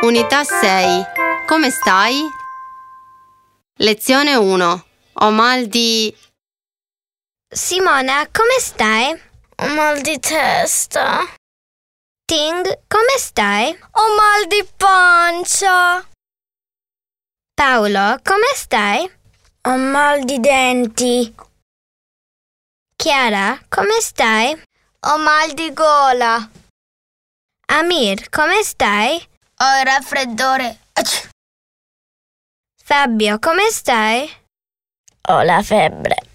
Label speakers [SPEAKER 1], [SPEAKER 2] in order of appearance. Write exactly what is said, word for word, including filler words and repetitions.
[SPEAKER 1] Unità sei. Come stai? Lezione uno. Ho mal di...
[SPEAKER 2] Simona, come stai?
[SPEAKER 3] Ho mal di testa.
[SPEAKER 2] Ting, come stai?
[SPEAKER 3] Ho mal di pancia.
[SPEAKER 2] Paolo, come stai?
[SPEAKER 3] Ho mal di denti.
[SPEAKER 2] Chiara, come stai?
[SPEAKER 3] Ho mal di gola.
[SPEAKER 2] Amir, come stai?
[SPEAKER 3] Ho il raffreddore.
[SPEAKER 2] Fabio, come stai?
[SPEAKER 3] Ho la febbre.